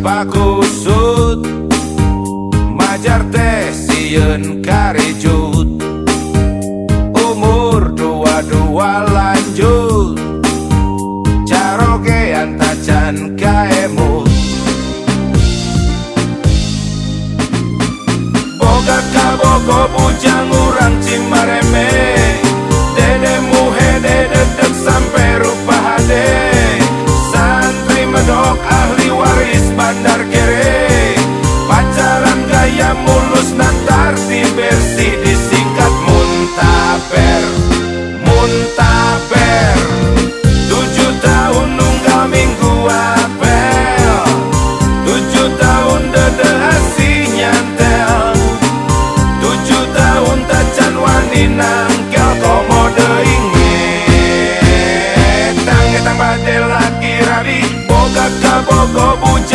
pakusut majar teh sieun karejut umur dua-dua lanjut carogean tacan kaemut boga kabogo bujang urang cimareme dede muhe dede dek sampai rupa hade santri medok ahli waris bandar kere pacaran gaya mulus nantarti bersih disingkat muntaper muntaper 7 tahun nunggal minggu apel 7 tahun dede asih nyantel 7 tahun tacan wani nangkel komodo inget tang bade laki rabi boga kabogo buj